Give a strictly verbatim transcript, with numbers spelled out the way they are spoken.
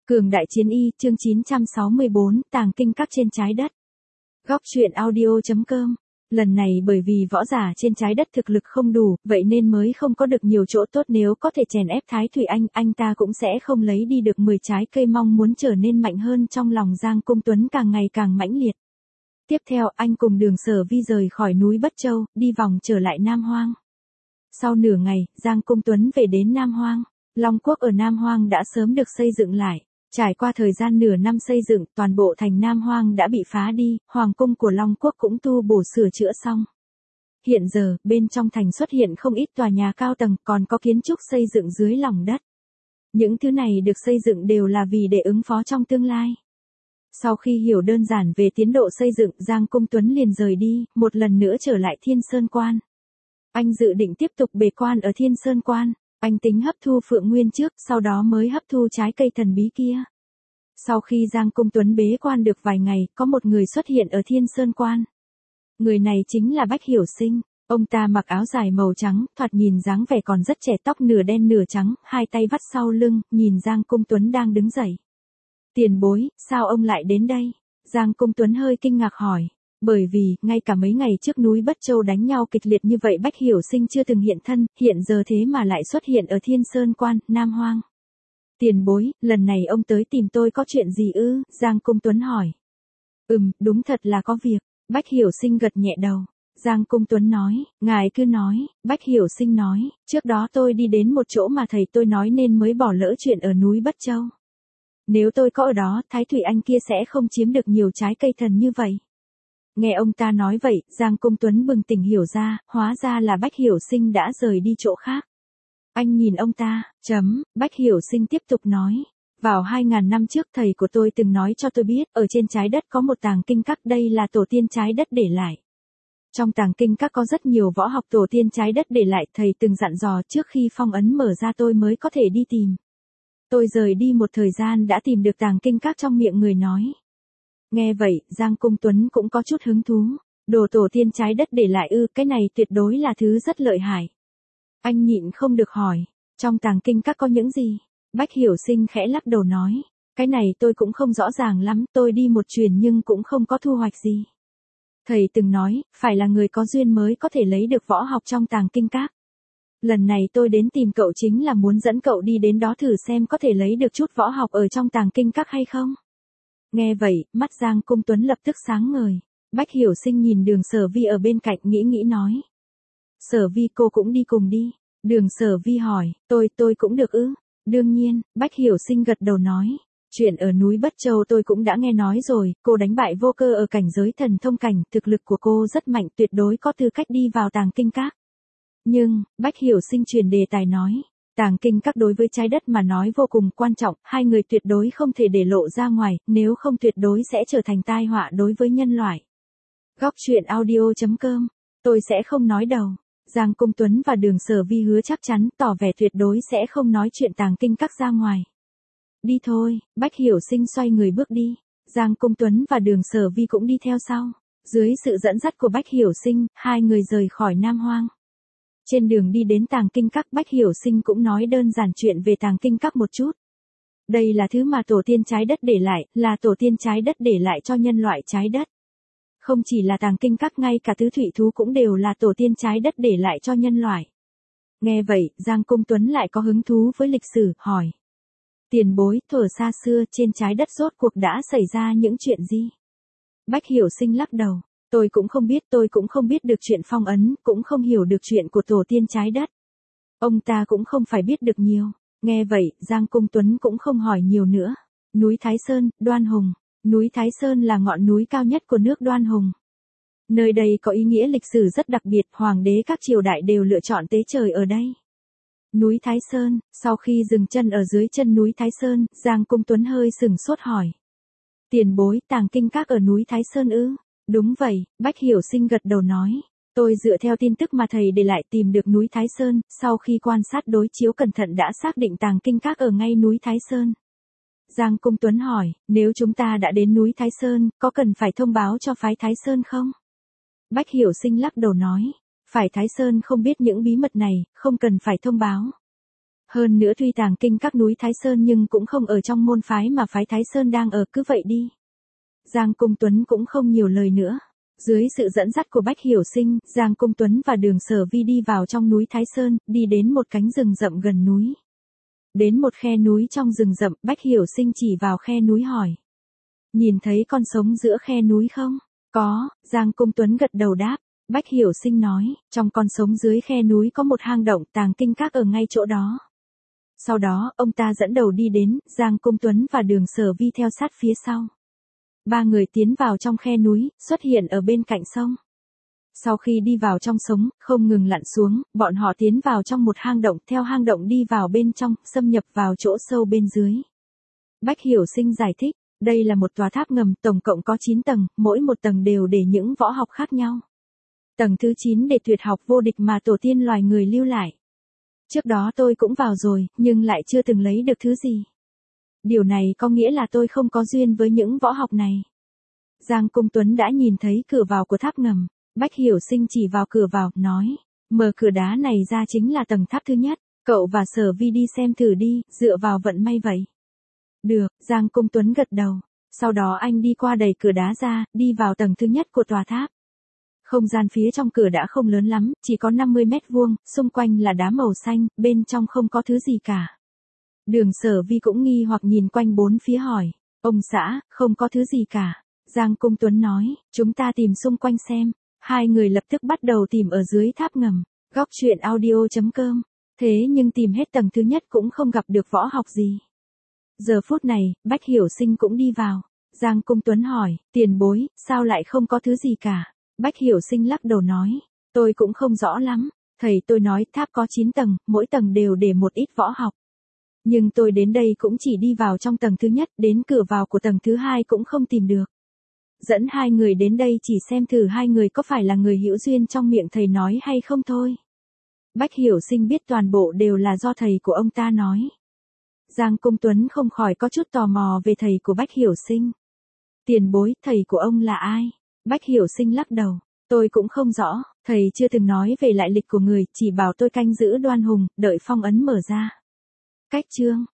Cường đại chiến y, chương chín trăm sáu mươi bốn, tàng kinh các trên trái đất. Góc truyện audio.com. Lần này bởi vì võ giả trên trái đất thực lực không đủ, vậy nên mới không có được nhiều chỗ tốt, nếu có thể chèn ép Thái Thủy Anh, anh ta cũng sẽ không lấy đi được mười trái cây, mong muốn trở nên mạnh hơn trong lòng Giang Cung Tuấn càng ngày càng mãnh liệt. Tiếp theo, anh cùng Đường Sở Vi rời khỏi núi Bất Châu, đi vòng trở lại Nam Hoang. Sau nửa ngày, Giang Cung Tuấn về đến Nam Hoang. Long Quốc ở Nam Hoang đã sớm được xây dựng lại. Trải qua thời gian nửa năm xây dựng, toàn bộ thành Nam Hoang đã bị phá đi, hoàng cung của Long Quốc cũng tu bổ sửa chữa xong. Hiện giờ, bên trong thành xuất hiện không ít tòa nhà cao tầng, còn có kiến trúc xây dựng dưới lòng đất. Những thứ này được xây dựng đều là vì để ứng phó trong tương lai. Sau khi hiểu đơn giản về tiến độ xây dựng, Giang Cung Tuấn liền rời đi, một lần nữa trở lại Thiên Sơn Quan. Anh dự định tiếp tục bế quan ở Thiên Sơn Quan. Anh tính hấp thu Phượng Nguyên trước, sau đó mới hấp thu trái cây thần bí kia. Sau khi Giang Cung Tuấn bế quan được vài ngày, có một người xuất hiện ở Thiên Sơn Quan. Người này chính là Bách Hiểu Sinh. Ông ta mặc áo dài màu trắng, thoạt nhìn dáng vẻ còn rất trẻ, tóc nửa đen nửa trắng, hai tay vắt sau lưng, nhìn Giang Cung Tuấn đang đứng dậy. Tiền bối, sao ông lại đến đây? Giang Cung Tuấn hơi kinh ngạc hỏi. Bởi vì, ngay cả mấy ngày trước núi Bất Châu đánh nhau kịch liệt như vậy Bách Hiểu Sinh chưa từng hiện thân, hiện giờ thế mà lại xuất hiện ở Thiên Sơn Quan, Nam Hoang. Tiền bối, lần này ông tới tìm tôi có chuyện gì ư? Giang Cung Tuấn hỏi. Ừm, đúng thật là có việc. Bách Hiểu Sinh gật nhẹ đầu. Giang Cung Tuấn nói, ngài cứ nói. Bách Hiểu Sinh nói, trước đó tôi đi đến một chỗ mà thầy tôi nói nên mới bỏ lỡ chuyện ở núi Bất Châu. Nếu tôi có ở đó, Thái Thủy Anh kia sẽ không chiếm được nhiều trái cây thần như vậy. Nghe ông ta nói vậy, Giang Cung Tuấn bừng tỉnh hiểu ra, hóa ra là Bách Hiểu Sinh đã rời đi chỗ khác. Anh nhìn ông ta, chấm, Bách Hiểu Sinh tiếp tục nói. Vào hai ngàn năm trước thầy của tôi từng nói cho tôi biết, ở trên trái đất có một tàng kinh các, đây là tổ tiên trái đất để lại. Trong tàng kinh các có rất nhiều võ học tổ tiên trái đất để lại, thầy từng dặn dò trước khi phong ấn mở ra tôi mới có thể đi tìm. Tôi rời đi một thời gian đã tìm được tàng kinh các trong miệng người nói. Nghe vậy, Giang Cung Tuấn cũng có chút hứng thú. Đồ tổ tiên trái đất để lại ư, cái này tuyệt đối là thứ rất lợi hại. Anh nhịn không được hỏi, trong tàng kinh các có những gì? Bách Hiểu Sinh khẽ lắc đầu nói, cái này tôi cũng không rõ ràng lắm, tôi đi một chuyến nhưng cũng không có thu hoạch gì. Thầy từng nói, phải là người có duyên mới có thể lấy được võ học trong tàng kinh các. Lần này tôi đến tìm cậu chính là muốn dẫn cậu đi đến đó thử xem có thể lấy được chút võ học ở trong tàng kinh các hay không. Nghe vậy, mắt Giang Cung Tuấn lập tức sáng ngời. Bách Hiểu Sinh nhìn Đường Sở Vi ở bên cạnh nghĩ nghĩ nói. Sở Vi cô cũng đi cùng đi. Đường Sở Vi hỏi, tôi, tôi cũng được ư? Đương nhiên, Bách Hiểu Sinh gật đầu nói. Chuyện ở núi Bất Châu tôi cũng đã nghe nói rồi, cô đánh bại Vô Cơ ở cảnh giới thần thông cảnh, thực lực của cô rất mạnh, tuyệt đối có tư cách đi vào tàng kinh các. Nhưng, Bách Hiểu Sinh chuyển đề tài nói. Tàng kinh các đối với trái đất mà nói vô cùng quan trọng, hai người tuyệt đối không thể để lộ ra ngoài, nếu không tuyệt đối sẽ trở thành tai họa đối với nhân loại. Góc truyện audio.com. Tôi sẽ không nói đâu. Giang Cung Tuấn và Đường Sở Vi hứa chắc chắn, tỏ vẻ tuyệt đối sẽ không nói chuyện tàng kinh các ra ngoài. Đi thôi, Bách Hiểu Sinh xoay người bước đi. Giang Cung Tuấn và Đường Sở Vi cũng đi theo sau. Dưới sự dẫn dắt của Bách Hiểu Sinh, hai người rời khỏi Nam Hoang. Trên đường đi đến tàng kinh các, Bách Hiểu Sinh cũng nói đơn giản chuyện về tàng kinh các một chút. Đây là thứ mà tổ tiên trái đất để lại, là tổ tiên trái đất để lại cho nhân loại trái đất. Không chỉ là tàng kinh các, ngay cả tứ thủy thú cũng đều là tổ tiên trái đất để lại cho nhân loại. Nghe vậy, Giang Cung Tuấn lại có hứng thú với lịch sử, hỏi. Tiền bối, thuở xa xưa, trên trái đất rốt cuộc đã xảy ra những chuyện gì? Bách Hiểu Sinh lắc đầu. Tôi cũng không biết, tôi cũng không biết được chuyện phong ấn, cũng không hiểu được chuyện của tổ tiên trái đất. Ông ta cũng không phải biết được nhiều. Nghe vậy, Giang Cung Tuấn cũng không hỏi nhiều nữa. Núi Thái Sơn, Đoan Hùng. Núi Thái Sơn là ngọn núi cao nhất của nước Đoan Hùng. Nơi đây có ý nghĩa lịch sử rất đặc biệt, hoàng đế các triều đại đều lựa chọn tế trời ở đây. Núi Thái Sơn, sau khi dừng chân ở dưới chân núi Thái Sơn, Giang Cung Tuấn hơi sửng sốt hỏi. Tiền bối, tàng kinh các ở núi Thái Sơn ư? Đúng vậy, Bách Hiểu Sinh gật đầu nói. Tôi dựa theo tin tức mà thầy để lại tìm được núi Thái Sơn, sau khi quan sát đối chiếu cẩn thận đã xác định tàng kinh các ở ngay núi Thái Sơn. Giang Cung Tuấn hỏi, nếu chúng ta đã đến núi Thái Sơn, có cần phải thông báo cho phái Thái Sơn không? Bách Hiểu Sinh lắc đầu nói, phái Thái Sơn không biết những bí mật này, không cần phải thông báo. Hơn nữa tuy tàng kinh các núi Thái Sơn nhưng cũng không ở trong môn phái mà phái Thái Sơn đang ở, cứ vậy đi. Giang Cung Tuấn cũng không nhiều lời nữa. Dưới sự dẫn dắt của Bách Hiểu Sinh, Giang Cung Tuấn và Đường Sở Vi đi vào trong núi Thái Sơn, đi đến một cánh rừng rậm gần núi. Đến một khe núi trong rừng rậm, Bách Hiểu Sinh chỉ vào khe núi hỏi. Nhìn thấy con sống giữa khe núi không? Có, Giang Cung Tuấn gật đầu đáp. Bách Hiểu Sinh nói, trong con sống dưới khe núi có một hang động, tàng kinh các ở ngay chỗ đó. Sau đó, ông ta dẫn đầu đi đến, Giang Cung Tuấn và Đường Sở Vi theo sát phía sau. Ba người tiến vào trong khe núi, xuất hiện ở bên cạnh sông. Sau khi đi vào trong sống, không ngừng lặn xuống, bọn họ tiến vào trong một hang động, theo hang động đi vào bên trong, xâm nhập vào chỗ sâu bên dưới. Bách Hiểu Sinh giải thích, đây là một tòa tháp ngầm, tổng cộng có chín tầng, mỗi một tầng đều để những võ học khác nhau. Tầng thứ chín để tuyệt học vô địch mà tổ tiên loài người lưu lại. Trước đó tôi cũng vào rồi, nhưng lại chưa từng lấy được thứ gì. Điều này có nghĩa là tôi không có duyên với những võ học này. Giang Cung Tuấn đã nhìn thấy cửa vào của tháp ngầm. Bách Hiểu Sinh chỉ vào cửa vào, nói. Mở cửa đá này ra chính là tầng tháp thứ nhất. Cậu và Sở Vi đi xem thử đi, dựa vào vận may vậy. Được, Giang Cung Tuấn gật đầu. Sau đó anh đi qua đẩy cửa đá ra, đi vào tầng thứ nhất của tòa tháp. Không gian phía trong cửa đã không lớn lắm, chỉ có năm mươi mét vuông, xung quanh là đá màu xanh, bên trong không có thứ gì cả. Đường Sở Vi cũng nghi hoặc nhìn quanh bốn phía hỏi, ông xã, không có thứ gì cả. Giang Cung Tuấn nói, chúng ta tìm xung quanh xem. Hai người lập tức bắt đầu tìm ở dưới tháp ngầm. Góc truyện audio chấm com. Thế nhưng tìm hết tầng thứ nhất cũng không gặp được võ học gì. Giờ phút này, Bách Hiểu Sinh cũng đi vào. Giang Cung Tuấn hỏi, tiền bối, sao lại không có thứ gì cả? Bách Hiểu Sinh lắc đầu nói, tôi cũng không rõ lắm. Thầy tôi nói tháp có chín tầng, mỗi tầng đều để một ít võ học. Nhưng tôi đến đây cũng chỉ đi vào trong tầng thứ nhất, đến cửa vào của tầng thứ hai cũng không tìm được. Dẫn hai người đến đây chỉ xem thử hai người có phải là người hữu duyên trong miệng thầy nói hay không thôi. Bách Hiểu Sinh biết toàn bộ đều là do thầy của ông ta nói. Giang Cung Tuấn không khỏi có chút tò mò về thầy của Bách Hiểu Sinh. Tiền bối, thầy của ông là ai? Bách Hiểu Sinh lắc đầu, tôi cũng không rõ, thầy chưa từng nói về lại lịch của người, chỉ bảo tôi canh giữ Đoan Hùng, đợi phong ấn mở ra. Cách chương